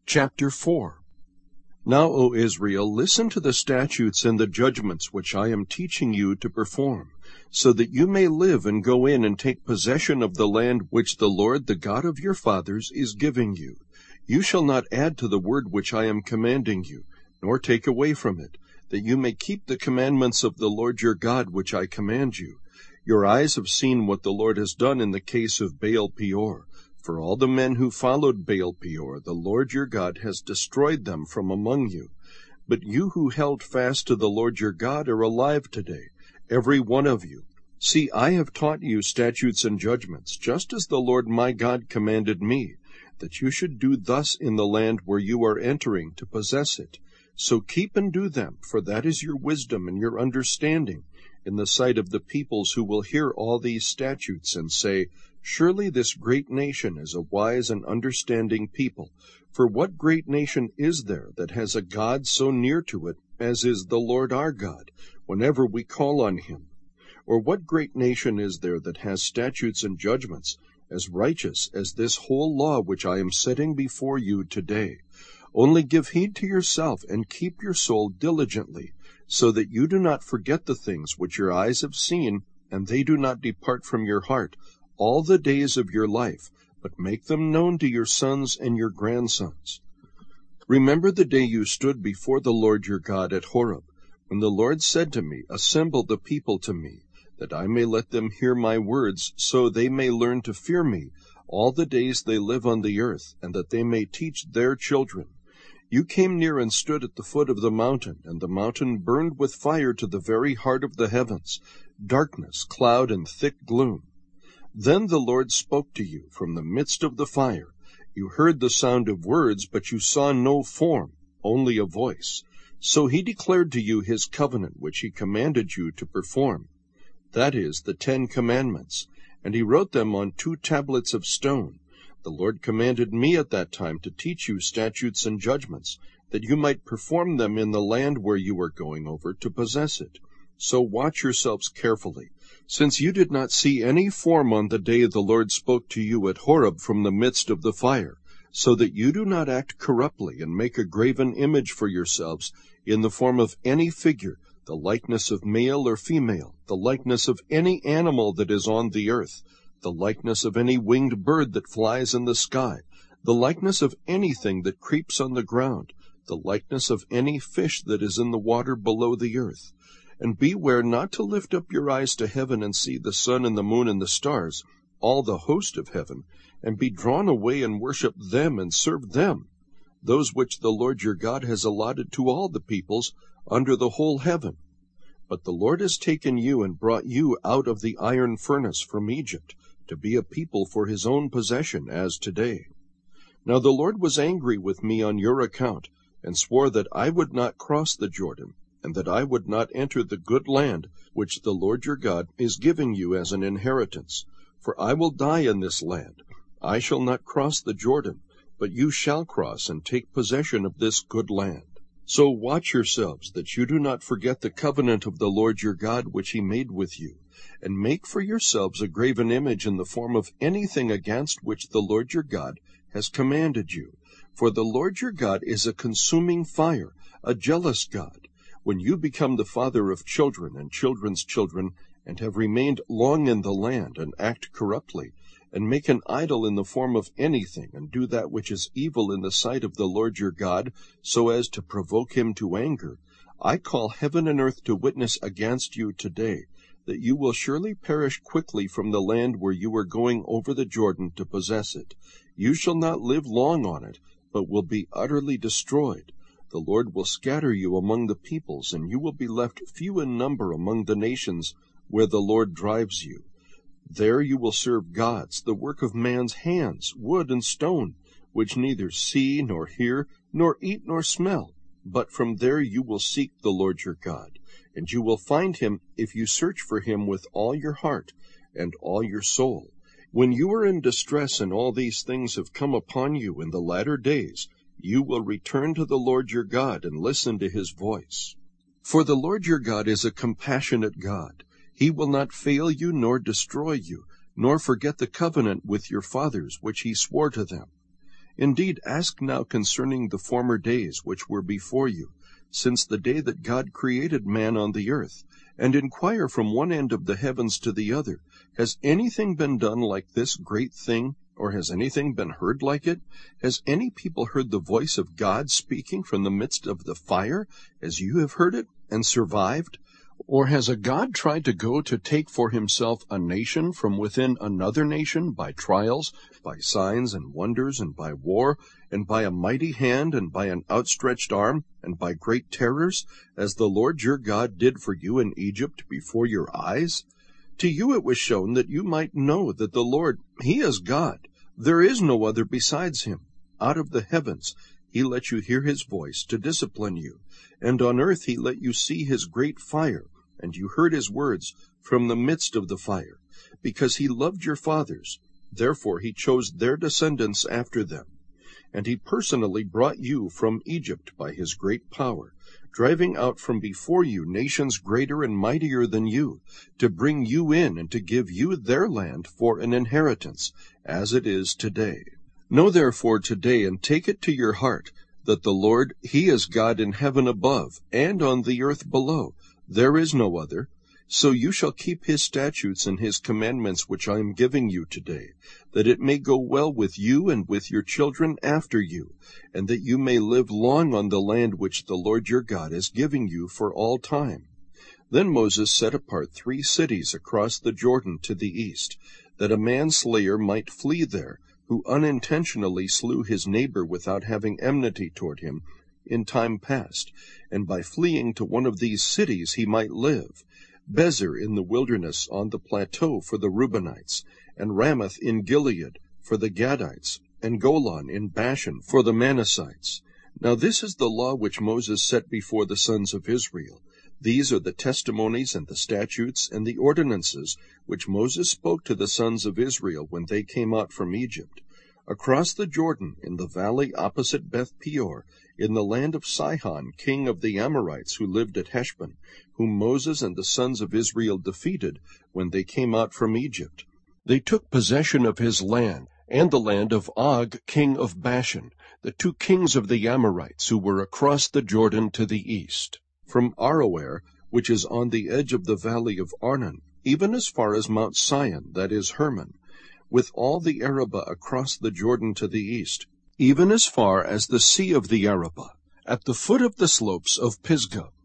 Chapter 4. Now, O Israel, listen to the statutes and the judgments which I am teaching you to perform, so that you may live and go in and take possession of the land which the Lord, the God of your fathers, is giving you. You shall not add to the word which I am commanding you, nor take away from it, that you may keep the commandments of the Lord your God which I command you. Your eyes have seen what the Lord has done in the case of Baal Peor. For all the men who followed Baal Peor, the Lord your God has destroyed them from among you. But you who held fast to the Lord your God are alive today, every one of you. See, I have taught you statutes and judgments, just as the Lord my God commanded me, that you should do thus in the land where you are entering to possess it. So keep and do them, for that is your wisdom and your understanding in the sight of the peoples who will hear all these statutes and say, Surely this great nation is a wise and understanding people. For what great nation is there that has a God so near to it as is the Lord our God, whenever we call on him? Or what great nation is there that has statutes and judgments as righteous as this whole law which I am setting before you today? Only give heed to yourself and keep your soul diligently, so that you do not forget the things which your eyes have seen, and they do not depart from your heart, all the days of your life, but make them known to your sons and your grandsons. Remember the day you stood before the Lord your God at Horeb, when the Lord said to me, Assemble the people to me, that I may let them hear my words, so they may learn to fear me all the days they live on the earth, and that they may teach their children. You came near and stood at the foot of the mountain, and the mountain burned with fire to the very heart of the heavens, darkness, cloud, and thick gloom. Then the Lord spoke to you from the midst of the fire. You heard the sound of words, but you saw no form, only a voice. So he declared to you his covenant, which he commanded you to perform. That is, the 10 Commandments, and he wrote them on 2 tablets of stone. The Lord commanded me at that time to teach you statutes and judgments, that you might perform them in the land where you are going over to possess it. So watch yourselves carefully, since you did not see any form on the day the Lord spoke to you at Horeb from the midst of the fire, so that you do not act corruptly and make a graven image for yourselves in the form of any figure, the likeness of male or female, the likeness of any animal that is on the earth, the likeness of any winged bird that flies in the sky, the likeness of anything that creeps on the ground, the likeness of any fish that is in the water below the earth. And beware not to lift up your eyes to heaven and see the sun and the moon and the stars, all the host of heaven, and be drawn away and worship them and serve them, those which the Lord your God has allotted to all the peoples under the whole heaven. But the Lord has taken you and brought you out of the iron furnace from Egypt, to be a people for his own possession, as today. Now the Lord was angry with me on your account, and swore that I would not cross the Jordan, and that I would not enter the good land which the Lord your God is giving you as an inheritance. For I will die in this land. I shall not cross the Jordan, but you shall cross and take possession of this good land. So watch yourselves, that you do not forget the covenant of the Lord your God which he made with you, and make for yourselves a graven image in the form of anything against which the Lord your God has commanded you. For the Lord your God is a consuming fire, a jealous God. When you become the father of children and children's children, and have remained long in the land, and act corruptly, and make an idol in the form of anything, and do that which is evil in the sight of the Lord your God, so as to provoke him to anger, I call heaven and earth to witness against you today, that you will surely perish quickly from the land where you are going over the Jordan to possess it. You shall not live long on it, but will be utterly destroyed. The Lord will scatter you among the peoples, and you will be left few in number among the nations where the Lord drives you. There you will serve gods, the work of man's hands, wood and stone, which neither see, nor hear, nor eat, nor smell. But from there you will seek the Lord your God, and you will find him if you search for him with all your heart and all your soul. When you are in distress and all these things have come upon you in the latter days, you will return to the Lord your God and listen to his voice. For the Lord your God is a compassionate God. He will not fail you nor destroy you, nor forget the covenant with your fathers which he swore to them. Indeed, ask now concerning the former days which were before you, since the day that God created man on the earth, and inquire from one end of the heavens to the other, has anything been done like this great thing, or has anything been heard like it? Has any people heard the voice of God speaking from the midst of the fire, as you have heard it, and survived? Or has a God tried to go to take for himself a nation from within another nation by trials, by signs and wonders, and by war, and by a mighty hand, and by an outstretched arm, and by great terrors, as the Lord your God did for you in Egypt before your eyes? To you it was shown that you might know that the Lord, he is God. There is no other besides him. Out of the heavens he let you hear his voice to discipline you, and on earth he let you see his great fire, and you heard his words from the midst of the fire, because he loved your fathers. Therefore he chose their descendants after them. And he personally brought you from Egypt by his great power, driving out from before you nations greater and mightier than you, to bring you in and to give you their land for an inheritance, as it is today. Know therefore today, and take it to your heart, that the Lord, he is God in heaven above, and on the earth below. There is no other. So you shall keep his statutes and his commandments which I am giving you today, that it may go well with you and with your children after you, and that you may live long on the land which the Lord your God is giving you for all time. Then Moses set apart 3 cities across the Jordan to the east, that a manslayer might flee there, who unintentionally slew his neighbor without having enmity toward him in time past, and by fleeing to one of these cities he might live. Bezer in the wilderness on the plateau for the Reubenites, and Ramoth in Gilead for the Gadites, and Golan in Bashan for the Manassites. Now this is the law which Moses set before the sons of Israel. These are the testimonies and the statutes and the ordinances which Moses spoke to the sons of Israel when they came out from Egypt. Across the Jordan, in the valley opposite Beth Peor, in the land of Sihon, king of the Amorites, who lived at Heshbon, whom Moses and the sons of Israel defeated when they came out from Egypt. They took possession of his land, and the land of Og, king of Bashan, the 2 kings of the Amorites, who were across the Jordan to the east, from Aroer, which is on the edge of the valley of Arnon, even as far as Mount Sion, that is Hermon, with all the Arabah across the Jordan to the east, even as far as the sea of the Arabah, at the foot of the slopes of Pisgah,